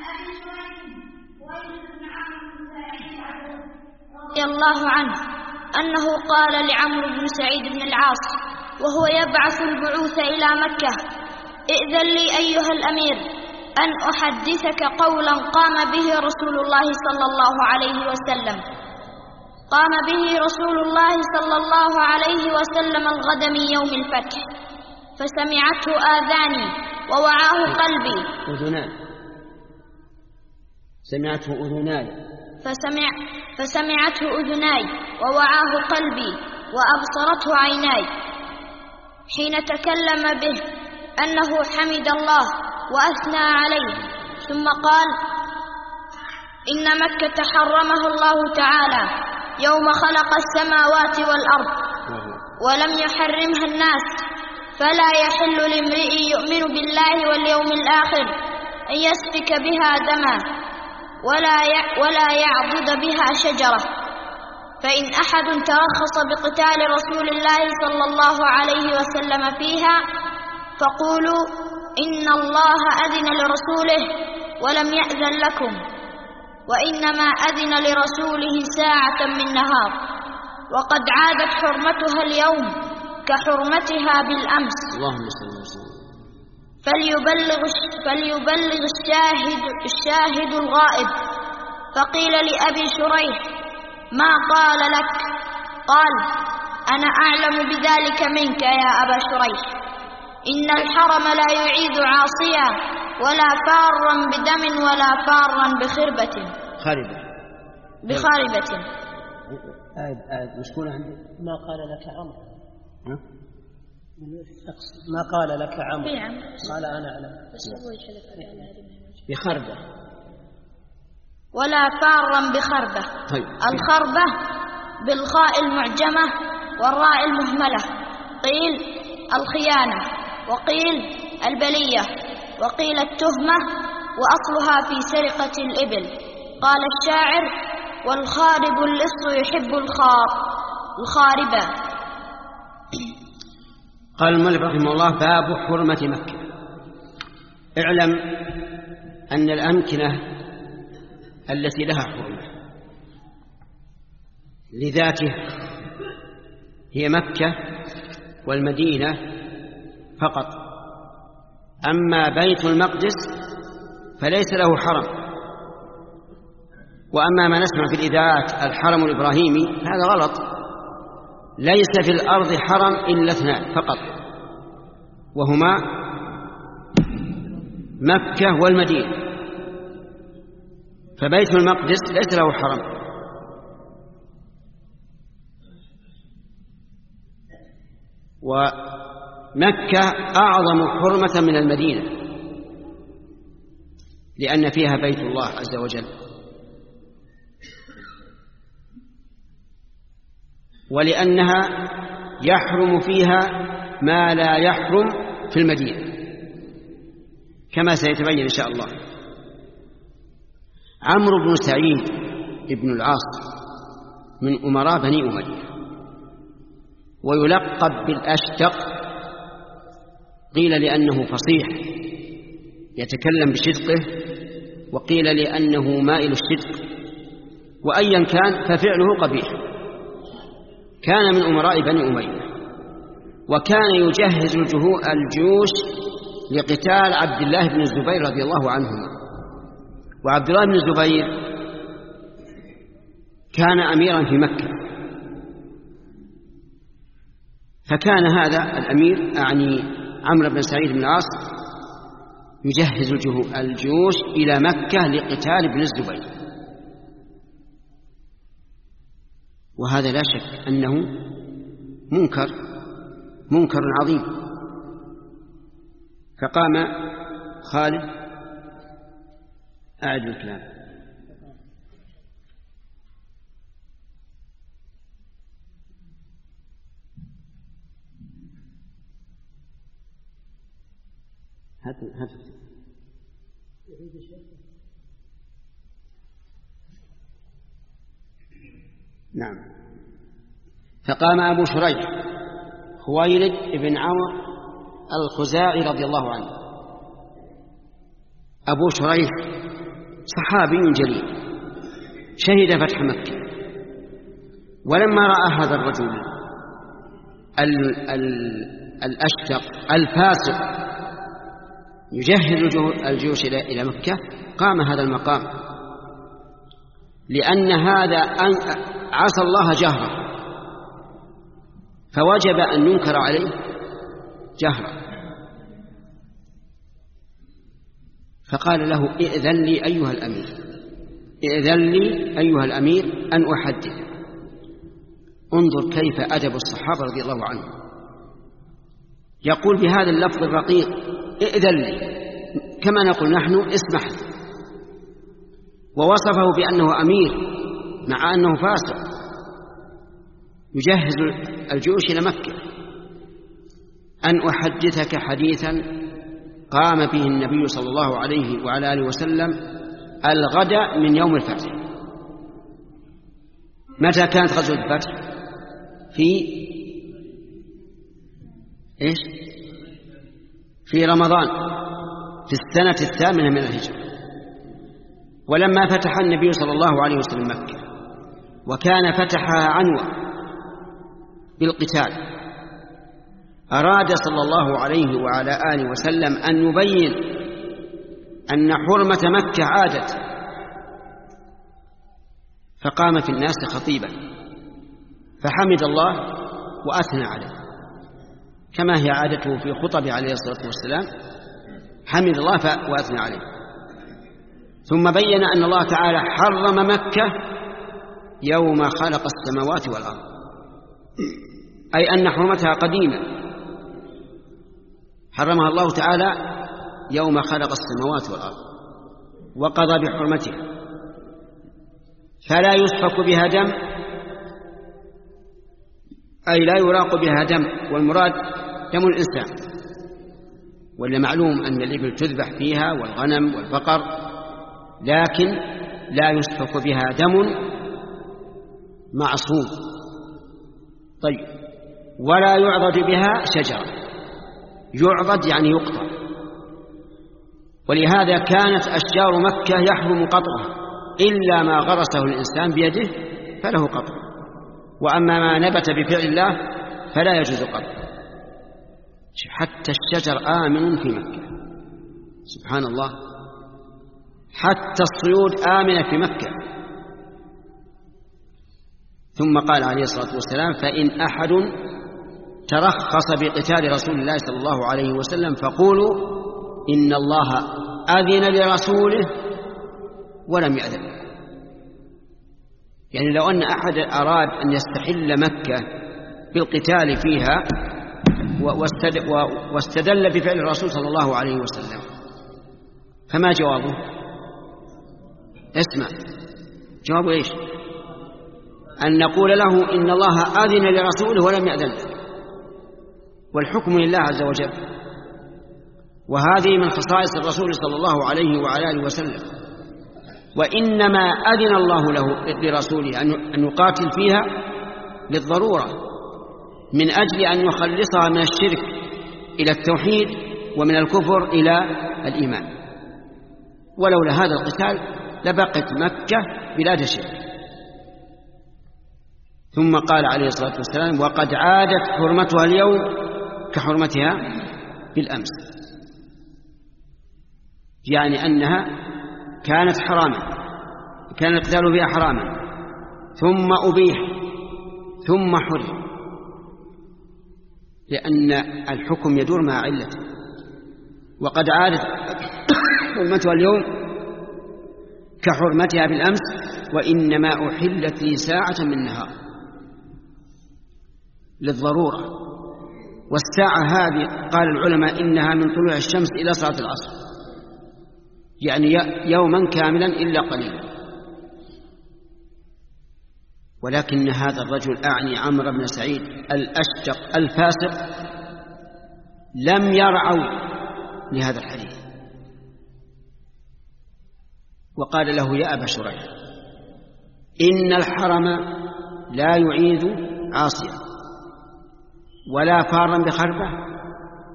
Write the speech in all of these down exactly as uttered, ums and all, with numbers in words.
رضي الله عنه أنه قال لعمرو بن سعيد بن العاص وهو يبعث البعوث إلى مكة: ائذن لي أيها الأمير أن أحدثك قولا قام به رسول الله صلى الله عليه وسلم. قام به رسول الله صلى الله عليه وسلم الغد من يوم الفتح، فسمعته آذاني ووعاه قلبي. أذنان سمعته أذناي فسمع فسمعته أذناي ووعاه قلبي وأبصرته عيناي، حين تكلم به أنه حمد الله وأثنى عليه، ثم قال: إن مكة حرمها الله تعالى يوم خلق السماوات والأرض ولم يحرمها الناس، فلا يحل لامرئ يؤمن بالله واليوم الآخر أن يسفك بها دما ولا ولا يعضد بها شجرة. فإن أحد ترخص بقتال رسول الله صلى الله عليه وسلم فيها فقولوا إن الله أذن لرسوله ولم يأذن لكم، وإنما أذن لرسوله ساعة من نهار، وقد عادت حرمتها اليوم كحرمتها بالأمس. اللهم صل وسلم. فليبلغ, فليبلغ الشاهد, الشاهد الغائب. فقيل لأبي شريح: ما قال لك؟ قال: أنا أعلم بذلك منك يا أبا شريح. إن الحرم لا يعيد عاصيا ولا فارا بدم ولا فارا بخربة خربة بخاربة. آد آد مشكولة عندي. ما قال لك عمرو؟ ها؟ ما قال لك عمرو؟ في عمرو قال أنا أعلم بخربة ولا فارا بخربة. طيب. الخربة بالخاء المعجمة والراء المهملة. قيل الخيانة، وقيل البلية، وقيل التهمة، وأصلها في سرقة الإبل. قال الشاعر: والخارب اللص يحب الخاربة. قال المؤلف رحمه الله: باب حرمة مكة. اعلم أن الأمكنة التي لها حرمة لذاتها هي مكة والمدينة فقط، أما بيت المقدس فليس له حرم. وأما ما نسمع في الإذاعات الحرم الإبراهيمي هذا غلط. ليس في الأرض حرم إلا اثنان فقط، وهما مكة والمدينة، فبيت المقدس ليس له حرم. ومكة أعظم حرمة من المدينة لأن فيها بيت الله عز وجل، ولأنها يحرم فيها ما لا يحرم في المدينة كما سيتبين إن شاء الله. عمرو بن سعيد بن العاص من أمراء بني أمية، ويلقب بالأشتق. قيل لأنه فصيح يتكلم بشدقه، وقيل لأنه مائل الشدق، وأيا كان ففعله قبيح. كان من أمراء بني أمية، وكان يجهز الجيوش لقتال عبد الله بن الزبير رضي الله عنهما. وعبد الله بن الزبير كان أميرا في مكة، فكان هذا الأمير أعني عمرو بن سعيد بن العاص يجهز الجيوش إلى مكة لقتال ابن الزبير، وهذا لا شك أنه منكر منكر عظيم. فقام خالد أعد الكلام. هات هات نعم. فقام أبو شريح خويلد بن عمرو الخزاعي رضي الله عنه. أبو شريح صحابي جليل شهد فتح مكة، ولما رأى هذا الرجل ال ال الأشتق الفاسق يجهز الجيوش إلى مكة قام هذا المقام، لأن هذا عصى الله جهرا فوجب أن ينكر عليه جهرا. فقال له ائذن لي أيها الأمير، ائذن لي أيها الأمير أن أحدث. انظر كيف أدب الصحابة رضي الله عنهم، يقول بهذا اللفظ الرقيق ائذن لي كما نقول نحن اسمح لي، ووصفه بأنه أمير مع أنه فاسق يجهز الجيوش إلى مكة. أن أحدثك حديثا قام به النبي صلى الله عليه وعلى آله وسلم الغد من يوم الفتح. متى كانت غزوة الفتح؟ في إيش؟ في رمضان في السنة الثامنة من الهجرة. ولما فتح النبي صلى الله عليه وسلم مكة وكان فتحها عنوة بالقتال، أراد صلى الله عليه وعلى آله وسلم أن يبين أن حرمة مكة عادت، فقام في الناس خطيبا فحمد الله وأثنى عليه كما هي عادته في خطب عليه الصلاة والسلام، حمد الله وأثنى عليه. ثم بين أن الله تعالى حرم مكة يوم خلق السماوات والأرض، أي أن حرمتها قديمة، حرمها الله تعالى يوم خلق السماوات والأرض وقضى بحرمتها، فلا يسفك بها دم، أي لا يراق بها دم، والمراد دم الإنسان، ولا معلوم أن الإبل تذبح فيها والغنم والبقر، لكن لا يسفك بها دم معصوم. طيب، ولا يعضد بها شجرة، يعضد يعني يقطع، ولهذا كانت أشجار مكة يحرم قطعها إلا ما غرسه الإنسان بيده فله قطع، وأما ما نبت بفعل الله فلا يجوز قطعه. حتى الشجر آمن في مكة، سبحان الله، حتى الصيود آمنة في مكة. ثم قال عليه الصلاة والسلام فإن أحد ترخص بقتال رسول الله صلى الله عليه وسلم فقولوا إن الله أذن لرسوله ولم يأذن. يعني لو أن أحد أراد أن يستحل مكة بالقتال فيها واستدل بفعل الرسول صلى الله عليه وسلم فما جوابه؟ اسمع جوابه إيش؟ أن نقول له إن الله أذن لرسوله ولم يأذن، والحكم لله عز وجل، وهذه من خصائص الرسول صلى الله عليه وعلى آله وسلم. وإنما أذن الله له لرسوله أن يقاتل فيها للضرورة من أجل أن يخلصها من الشرك إلى التوحيد ومن الكفر إلى الإيمان، ولولا هذا القتال لبقت مكة بلاد شرك. ثم قال عليه الصلاة والسلام وقد عادت حرمتها اليوم كحرمتها بالأمس، يعني أنها كانت حراما، كان القتال فيها حراما ثم أبيح ثم حرم، لأن الحكم يدور مع علته. وقد عادت حرمتها اليوم كحرمتها بالأمس وإنما أحلت لي ساعة من نهار للضرورة. والساعة هذه قال العلماء إنها من طلوع الشمس إلى صلاة العصر، يعني يوما كاملا إلا قليلا. ولكن هذا الرجل أعني عمرو بن سعيد الأشتق الفاسق لم يرعوا لهذا الحديث، وقال له يا أبا شريح إن الحرم لا يعيذ عاصيا ولا فارا بخربة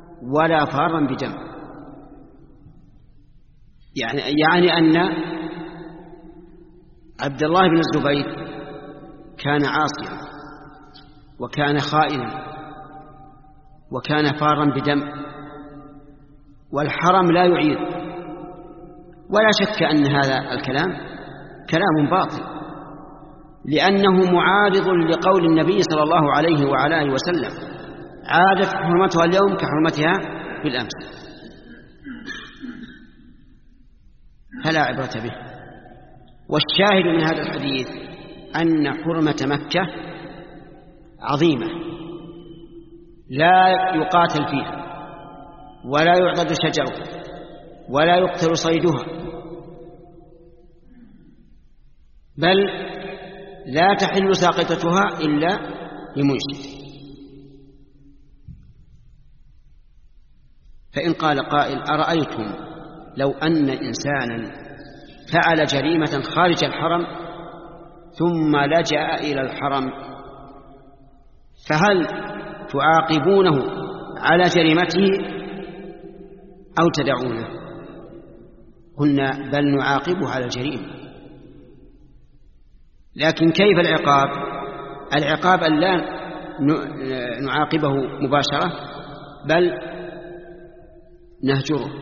ولا فارا بدم، يعني يعني أن عبد الله بن الزبير كان عاصيا وكان خائنا وكان فارا بدم، والحرم لا يعير، ولا شك أن هذا الكلام كلام باطل، لأنه معارض لقول النبي صلى الله عليه وعلى آله وسلم: عادت حرمتها اليوم كحرمتها بالأمس. فلا عبرة به. والشاهد من هذا الحديث أن حرمة مكة عظيمة لا يقاتل فيها ولا يعضد شجرها ولا يقتل صيدها، بل لا تحل ساقطتها إلا لمنشد. فإن قال قائل: أرأيتم لو أن إنسانا فعل جريمة خارج الحرم ثم لجأ إلى الحرم، فهل تعاقبونه على جريمته أو تدعونه؟ قلنا: بل نعاقبه على الجريمة. لكن كيف العقاب؟ العقاب أن لا نعاقبه مباشرة، بل نهجره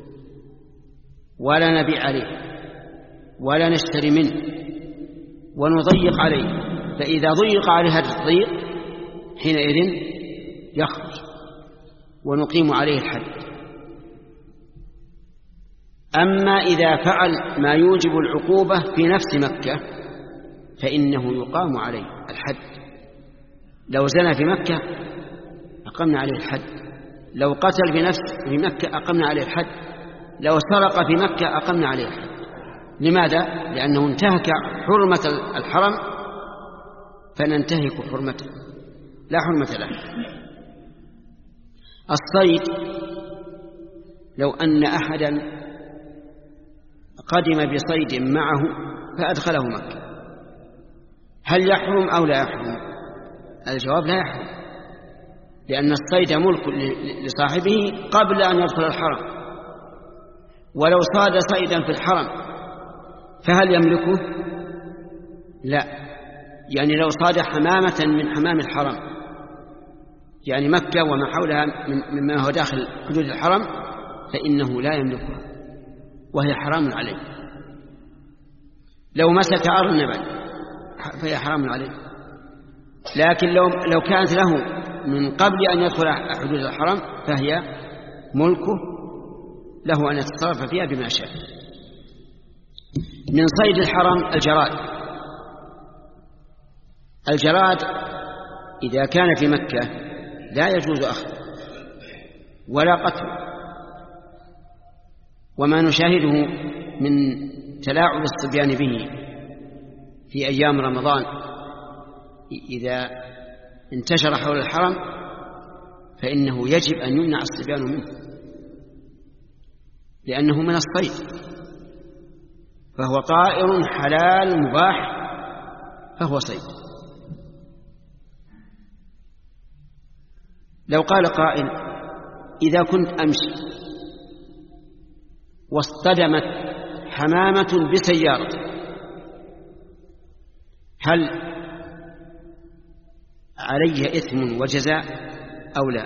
ولا نبيع عليه ولا نشتري منه ونضيق عليه، فإذا ضيق عليه هذا التضييق حينئذ يخرج ونقيم عليه الحد. أما إذا فعل ما يوجب العقوبة في نفس مكة فإنه يقام عليه الحد. لو زنى في مكة أقمنا عليه الحد، لو قتل في نفس في مكة أقمنا عليه الحد، لو سرق في مكة أقمنا عليه الحد. لماذا؟ لأنه انتهك حرمة الحرم فننتهك حرمته، لا حرمة له. الصيد، لو أن أحدا قدم بصيد معه فأدخله مكة، هل يحرم أو لا يحرم؟ الجواب: لا يحرم، لأن الصيد ملك لصاحبه قبل أن يدخل الحرم. ولو صاد صيدا في الحرم فهل يملكه؟ لا. يعني لو صاد حمامة من حمام الحرم، يعني مكة وما حولها مما هو داخل حدود الحرم، فإنه لا يملكها وهي حرام عليه. لو مسك أرنبا فهي حرام عليه، لكن لو لو كانت له من قبل أن يدخل حدود الحرم فهي ملكه، له أن يتصرف فيها بما شاء. من صيد الحرم الجراد. الجراد إذا كان في مكة لا يجوز أخذه ولا قتله، وما نشاهده من تلاعب الصبيان به في أيام رمضان إذا انتشر حول الحرم فإنه يجب أن يمنع الصبيان منه، لأنه من الصيد، فهو طائر حلال مباح فهو صيد. لو قال قائل: إذا كنت أمشي واصطدمت حمامة بسيارة هل علي إثم وجزاء أو لا؟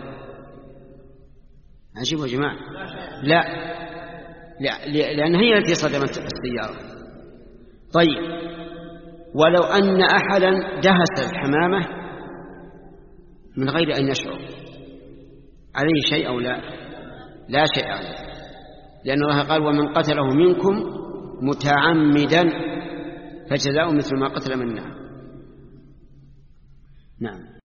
عجيب يا جماعة. لا، لأن هي التي صدمت السيارة. طيب، ولو أن أحدا دهس الحمامة من غير أن يشعر عليه شيء أو لا؟ لا شيء عليه، لأن الله قال: ومن قتله منكم متعمدا فجزاؤه مثل ما قتل من النعم. نعم.